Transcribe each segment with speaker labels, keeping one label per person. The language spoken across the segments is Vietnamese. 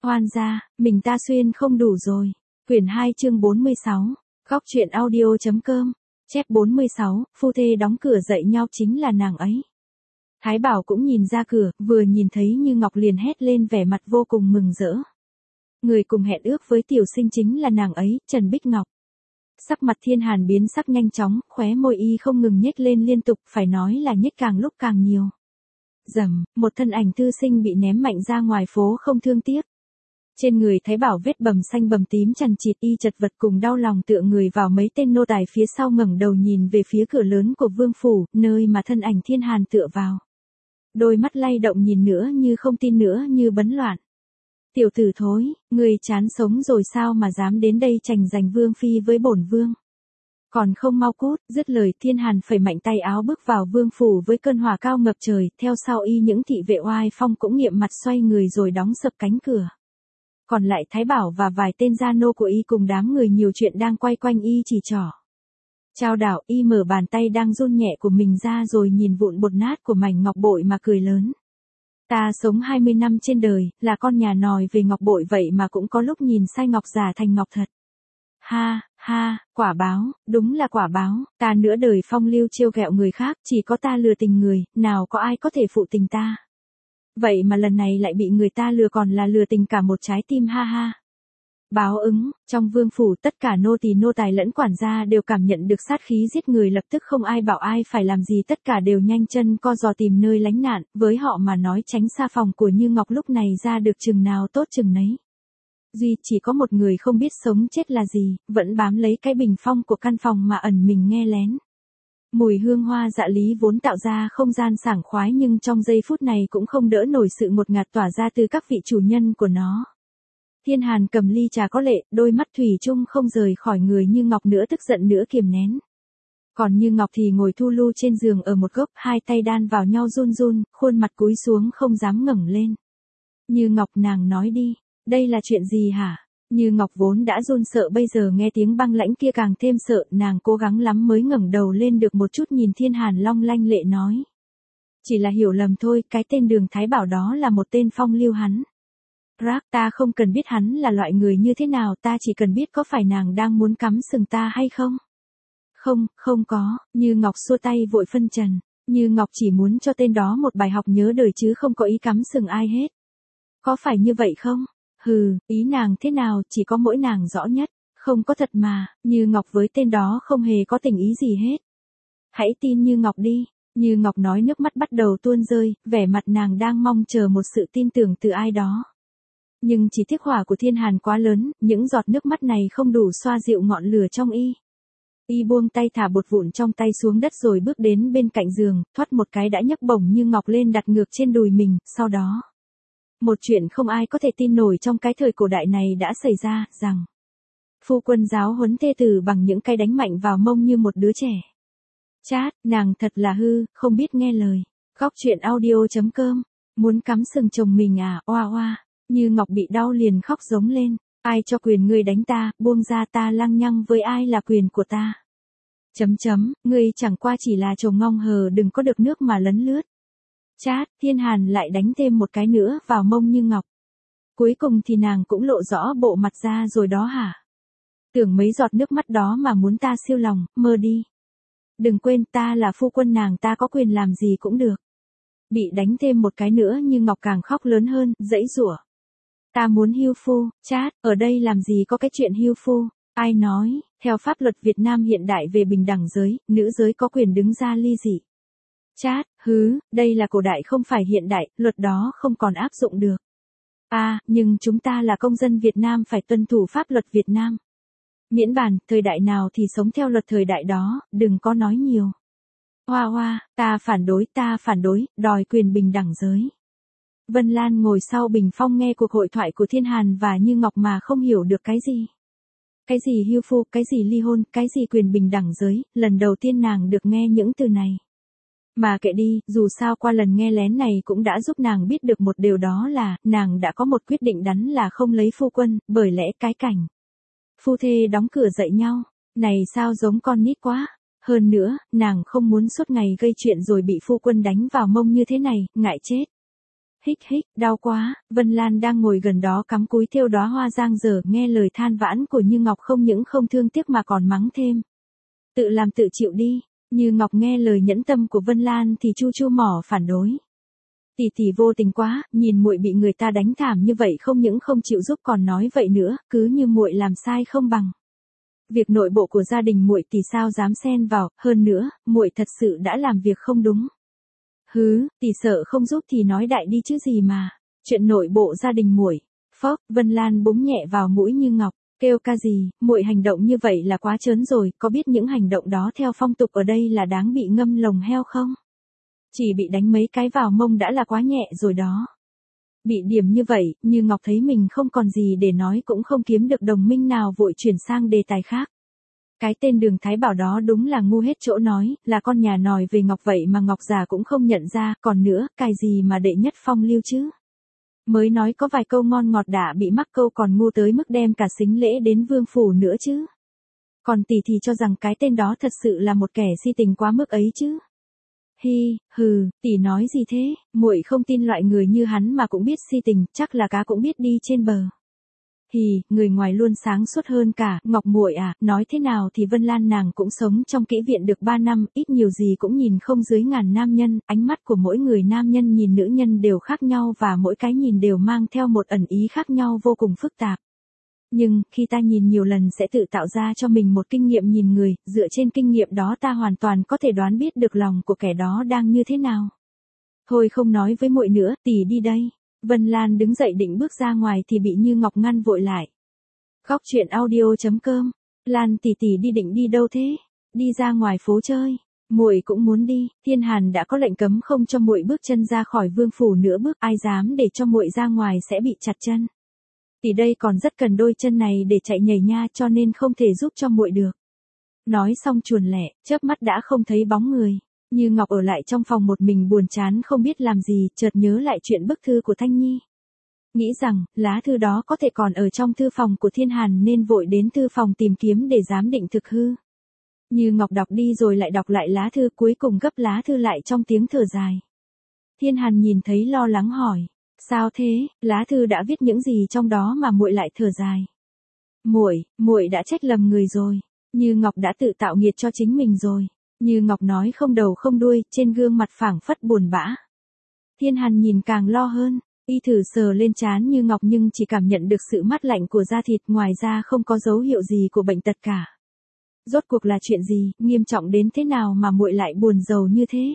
Speaker 1: Hoan gia, mình ta xuyên không đủ rồi. Quyển 2 chương 46. Góc truyện audio.com. Chép 46, phu thê đóng cửa dậy nhau chính là nàng ấy. Thái Bảo cũng nhìn ra cửa, vừa nhìn thấy Như Ngọc liền hét lên vẻ mặt vô cùng mừng rỡ. Người cùng hẹn ước với tiểu sinh chính là nàng ấy, Trần Bích Ngọc. Sắc mặt Thiên Hàn biến sắc nhanh chóng, khóe môi y không ngừng nhếch lên liên tục, phải nói là nhếch càng lúc càng nhiều. Rầm, một thân ảnh thư sinh bị ném mạnh ra ngoài phố không thương tiếc. Trên người Thái Bảo vết bầm xanh bầm tím chằng chịt, y chật vật cùng đau lòng tựa người vào mấy tên nô tài phía sau, ngẩng đầu nhìn về phía cửa lớn của vương phủ, nơi mà thân ảnh Thiên Hàn tựa vào. Đôi mắt lay động nhìn nữa như không tin nữa như bấn loạn. Tiểu tử thối, người chán sống rồi sao mà dám đến đây tranh giành vương phi với bổn vương. Còn không mau cút, dứt lời Thiên Hàn phẩy mạnh tay áo bước vào vương phủ với cơn hỏa cao ngập trời, theo sau y những thị vệ oai phong cũng nghiệm mặt xoay người rồi đóng sập cánh cửa. Còn lại Thái Bảo và vài tên gia nô của y cùng đám người nhiều chuyện đang quay quanh y chỉ trỏ. Trao đảo, y mở bàn tay đang run nhẹ của mình ra rồi nhìn vụn bột nát của mảnh ngọc bội mà cười lớn. Ta sống 20 năm trên đời, là con nhà nòi về ngọc bội vậy mà cũng có lúc nhìn sai ngọc giả thành ngọc thật. Ha, ha, quả báo, đúng là quả báo, ta nửa đời phong lưu trêu ghẹo người khác, chỉ có ta lừa tình người, nào có ai có thể phụ tình ta. Vậy mà lần này lại bị người ta lừa, còn là lừa tình cả một trái tim, ha ha. Báo ứng, trong vương phủ tất cả nô tỳ nô tài lẫn quản gia đều cảm nhận được sát khí giết người, lập tức không ai bảo ai phải làm gì, tất cả đều nhanh chân co giò tìm nơi lánh nạn, với họ mà nói tránh xa phòng của Như Ngọc lúc này ra được chừng nào tốt chừng nấy. Duy chỉ có một người không biết sống chết là gì, vẫn bám lấy cái bình phong của căn phòng mà ẩn mình nghe lén. Mùi hương hoa dạ lý vốn tạo ra không gian sảng khoái, nhưng trong giây phút này cũng không đỡ nổi sự ngột ngạt tỏa ra từ các vị chủ nhân của nó. Thiên Hàn cầm ly trà có lệ, đôi mắt thủy chung không rời khỏi người Như Ngọc, nữa tức giận nữa kiềm nén. Còn Như Ngọc thì ngồi thu lu trên giường ở một góc, hai tay đan vào nhau run run, khuôn mặt cúi xuống không dám ngẩng lên. Như Ngọc, nàng nói đi, đây là chuyện gì hả? Như Ngọc vốn đã run sợ, bây giờ nghe tiếng băng lãnh kia càng thêm sợ, nàng cố gắng lắm mới ngẩng đầu lên được một chút, nhìn Thiên Hàn long lanh lệ nói. Chỉ là hiểu lầm thôi, cái tên Đường Thái Bảo đó là một tên phong lưu hắn. Rác, ta không cần biết hắn là loại người như thế nào, ta chỉ cần biết có phải nàng đang muốn cắm sừng ta hay không. Không, không có, Như Ngọc xua tay vội phân trần. Như Ngọc chỉ muốn cho tên đó một bài học nhớ đời chứ không có ý cắm sừng ai hết. Có phải như vậy không? Hừ, ý nàng thế nào chỉ có mỗi nàng rõ nhất. Không có thật mà, Như Ngọc với tên đó không hề có tình ý gì hết. Hãy tin Như Ngọc đi. Như Ngọc nói, nước mắt bắt đầu tuôn rơi, vẻ mặt nàng đang mong chờ một sự tin tưởng từ ai đó. Nhưng chỉ tiếc hỏa của Thiên Hàn quá lớn, những giọt nước mắt này không đủ xoa dịu ngọn lửa trong y. Y buông tay thả bột vụn trong tay xuống đất rồi bước đến bên cạnh giường, thoắt một cái đã nhấc bổng Như Ngọc lên đặt ngược trên đùi mình, sau đó. Một chuyện không ai có thể tin nổi trong cái thời cổ đại này đã xảy ra, rằng phu quân giáo huấn thê tử bằng những cái đánh mạnh vào mông như một đứa trẻ. Chát, nàng thật là hư, không biết nghe lời. Góc truyện audio.com. Muốn cắm sừng chồng mình à, oa oa. Như Ngọc bị đau liền khóc giống lên. Ai cho quyền ngươi đánh ta, buông ra, ta lăng nhăng với ai là quyền của ta. Ngươi chẳng qua chỉ là chồng ngong hờ, đừng có được nước mà lấn lướt. Chát, Thiên Hàn lại đánh thêm một cái nữa vào mông Như Ngọc. Cuối cùng thì nàng cũng lộ rõ bộ mặt ra rồi đó hả? Tưởng mấy giọt nước mắt đó mà muốn ta siêu lòng, mơ đi. Đừng quên ta là phu quân nàng, ta có quyền làm gì cũng được. Bị đánh thêm một cái nữa Như Ngọc càng khóc lớn hơn, giãy giụa. Ta muốn hưu phu. Chát, ở đây làm gì có cái chuyện hưu phu. Ai nói, theo pháp luật Việt Nam hiện đại về bình đẳng giới, nữ giới có quyền đứng ra ly dị. Chát, đây là cổ đại không phải hiện đại, luật đó không còn áp dụng được. Nhưng chúng ta là công dân Việt Nam phải tuân thủ pháp luật Việt Nam. Miễn bàn, thời đại nào thì sống theo luật thời đại đó, đừng có nói nhiều. Hoa hoa, ta phản đối, đòi quyền bình đẳng giới. Vân Lan ngồi sau bình phong nghe cuộc hội thoại của Thiên Hàn và Như Ngọc mà không hiểu được cái gì. Cái gì hưu phu, cái gì ly hôn, cái gì quyền bình đẳng giới, lần đầu tiên nàng được nghe những từ này. Mà kệ đi, dù sao qua lần nghe lén này cũng đã giúp nàng biết được một điều, đó là, nàng đã có một quyết định đắn là không lấy phu quân, bởi lẽ cái cảnh phu thê đóng cửa dậy nhau, này sao giống con nít quá. Hơn nữa, nàng không muốn suốt ngày gây chuyện rồi bị phu quân đánh vào mông như thế này, ngại chết. Hích hích, đau quá. Vân Lan đang ngồi gần đó cắm cúi thêu đóa hoa giang dở, nghe lời than vãn của Như Ngọc không những không thương tiếc mà còn mắng thêm. Tự làm tự chịu đi. Như Ngọc nghe lời nhẫn tâm của Vân Lan thì chu chu mỏ phản đối. Tỷ tỷ vô tình quá, nhìn muội bị người ta đánh thảm như vậy không những không chịu giúp còn nói vậy nữa, cứ như muội làm sai không bằng. Việc nội bộ của gia đình muội tỷ sao dám xen vào, hơn nữa, muội thật sự đã làm việc không đúng. Hứ, tỷ sợ không giúp thì nói đại đi chứ gì mà. Chuyện nội bộ gia đình muội. Phốc, Vân Lan búng nhẹ vào mũi Như Ngọc, kêu ca gì, muội hành động như vậy là quá trớn rồi, có biết những hành động đó theo phong tục ở đây là đáng bị ngâm lồng heo không? Chỉ bị đánh mấy cái vào mông đã là quá nhẹ rồi đó. Bị điểm như vậy, Như Ngọc thấy mình không còn gì để nói cũng không kiếm được đồng minh nào vội chuyển sang đề tài khác. Cái tên Đường Thái Bảo đó đúng là ngu hết chỗ nói, là con nhà nòi về Ngọc vậy mà Ngọc già cũng không nhận ra, còn nữa, cái gì mà đệ nhất phong lưu chứ. Mới nói có vài câu ngon ngọt đã bị mắc câu còn ngu tới mức đem cả sính lễ đến vương phủ nữa chứ. Còn tỷ thì cho rằng cái tên đó thật sự là một kẻ si tình quá mức ấy chứ. Hi, hừ, tỷ nói gì thế, muội không tin loại người như hắn mà cũng biết si tình, chắc là cá cũng biết đi trên bờ. Hì, người ngoài luôn sáng suốt hơn cả, Ngọc muội à, nói thế nào thì Vân Lan nàng cũng sống trong kỹ viện được 3 năm, ít nhiều gì cũng nhìn không dưới ngàn nam nhân, ánh mắt của mỗi người nam nhân nhìn nữ nhân đều khác nhau và mỗi cái nhìn đều mang theo một ẩn ý khác nhau vô cùng phức tạp. Nhưng, khi ta nhìn nhiều lần sẽ tự tạo ra cho mình một kinh nghiệm nhìn người, dựa trên kinh nghiệm đó ta hoàn toàn có thể đoán biết được lòng của kẻ đó đang như thế nào. Thôi không nói với muội nữa, tỷ đi đây. Vân Lan đứng dậy định bước ra ngoài thì bị Như Ngọc ngăn vội lại. Góc truyện audio.com. Lan tỷ tỷ đi định đi đâu thế? Đi ra ngoài phố chơi. Muội cũng muốn đi, Thiên Hàn đã có lệnh cấm không cho muội bước chân ra khỏi vương phủ nữa bước, ai dám để cho muội ra ngoài sẽ bị chặt chân. Tỷ đây còn rất cần đôi chân này để chạy nhảy nha cho nên không thể giúp cho muội được. Nói xong chuồn lẻ, chớp mắt đã không thấy bóng người. Như Ngọc ở lại trong phòng một mình buồn chán không biết làm gì, chợt nhớ lại chuyện bức thư của Thanh Nhi. Nghĩ rằng, lá thư đó có thể còn ở trong thư phòng của Thiên Hàn nên vội đến thư phòng tìm kiếm để giám định thực hư. Như Ngọc đọc đi rồi lại đọc lại lá thư cuối cùng gấp lá thư lại trong tiếng thở dài. Thiên Hàn nhìn thấy lo lắng hỏi, sao thế, lá thư đã viết những gì trong đó mà muội lại thở dài. Muội đã trách lầm người rồi, Như Ngọc đã tự tạo nghiệt cho chính mình rồi. Như Ngọc nói không đầu không đuôi, trên gương mặt phảng phất buồn bã. Thiên Hàn nhìn càng lo hơn, y thử sờ lên trán Như Ngọc nhưng chỉ cảm nhận được sự mát lạnh của da thịt, ngoài ra không có dấu hiệu gì của bệnh tật cả. Rốt cuộc là chuyện gì, nghiêm trọng đến thế nào mà muội lại buồn rầu như thế?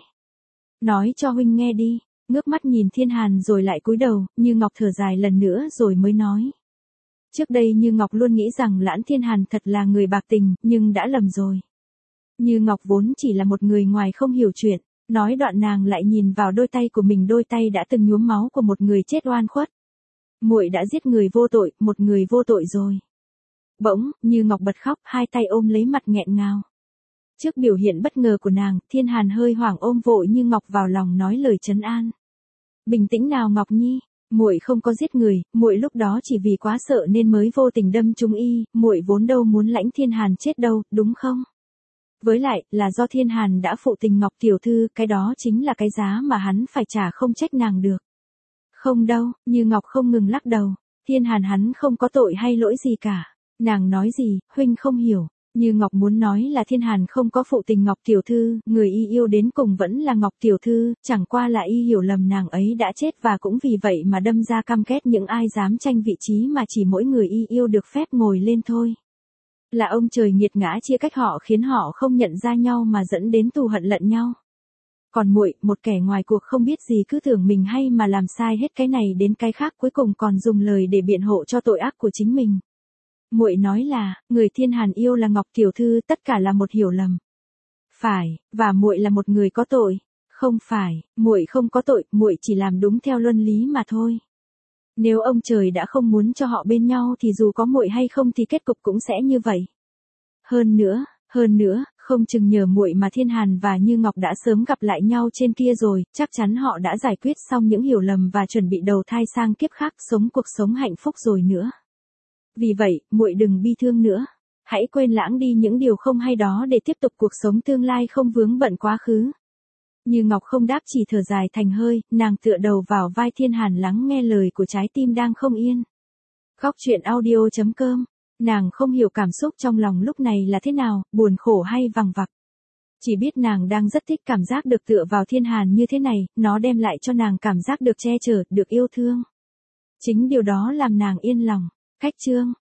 Speaker 1: Nói cho huynh nghe đi. Ngước mắt nhìn Thiên Hàn rồi lại cúi đầu, Như Ngọc thở dài lần nữa rồi mới nói. Trước đây Như Ngọc luôn nghĩ rằng Lãn Thiên Hàn thật là người bạc tình, nhưng đã lầm rồi. Như Ngọc vốn chỉ là một người ngoài không hiểu chuyện, nói đoạn nàng lại nhìn vào đôi tay của mình, đôi tay đã từng nhuốm máu của một người chết oan khuất. Muội đã giết người vô tội, một người vô tội rồi. Bỗng, Như Ngọc bật khóc, hai tay ôm lấy mặt nghẹn ngào. Trước biểu hiện bất ngờ của nàng, Thiên Hàn hơi hoảng ôm vội Như Ngọc vào lòng nói lời trấn an. Bình tĩnh nào Ngọc Nhi, muội không có giết người, muội lúc đó chỉ vì quá sợ nên mới vô tình đâm trúng y, muội vốn đâu muốn Lãnh Thiên Hàn chết đâu, đúng không? Với lại, là do Thiên Hàn đã phụ tình Ngọc tiểu thư, cái đó chính là cái giá mà hắn phải trả, không trách nàng được. Không đâu, Như Ngọc không ngừng lắc đầu, Thiên Hàn hắn không có tội hay lỗi gì cả. Nàng nói gì, huynh không hiểu. Như Ngọc muốn nói là Thiên Hàn không có phụ tình Ngọc tiểu thư, người y yêu đến cùng vẫn là Ngọc tiểu thư, chẳng qua là y hiểu lầm nàng ấy đã chết và cũng vì vậy mà đâm ra căm ghét những ai dám tranh vị trí mà chỉ mỗi người y yêu được phép ngồi lên thôi. Là ông trời nghiệt ngã chia cách họ khiến họ không nhận ra nhau mà dẫn đến thù hận lẫn nhau. Còn muội, một kẻ ngoài cuộc không biết gì cứ tưởng mình hay mà làm sai hết cái này đến cái khác, cuối cùng còn dùng lời để biện hộ cho tội ác của chính mình. Muội nói là, người Thiên Hàn yêu là Ngọc tiểu thư, tất cả là một hiểu lầm. Phải, và muội là một người có tội. Không phải, muội không có tội, muội chỉ làm đúng theo luân lý mà thôi. Nếu ông trời đã không muốn cho họ bên nhau thì dù có muội hay không thì kết cục cũng sẽ như vậy. Hơn nữa, không chừng nhờ muội mà Thiên Hàn và Như Ngọc đã sớm gặp lại nhau trên kia rồi, chắc chắn họ đã giải quyết xong những hiểu lầm và chuẩn bị đầu thai sang kiếp khác, sống cuộc sống hạnh phúc rồi nữa. Vì vậy, muội đừng bi thương nữa. Hãy quên lãng đi những điều không hay đó để tiếp tục cuộc sống tương lai không vướng bận quá khứ. Như Ngọc không đáp chỉ thở dài thành hơi, nàng tựa đầu vào vai Thiên Hàn lắng nghe lời của trái tim đang không yên. Góc truyện audio.com, nàng không hiểu cảm xúc trong lòng lúc này là thế nào, buồn khổ hay vằng vặc. Chỉ biết nàng đang rất thích cảm giác được tựa vào Thiên Hàn như thế này, nó đem lại cho nàng cảm giác được che chở, được yêu thương. Chính điều đó làm nàng yên lòng. Khách chương.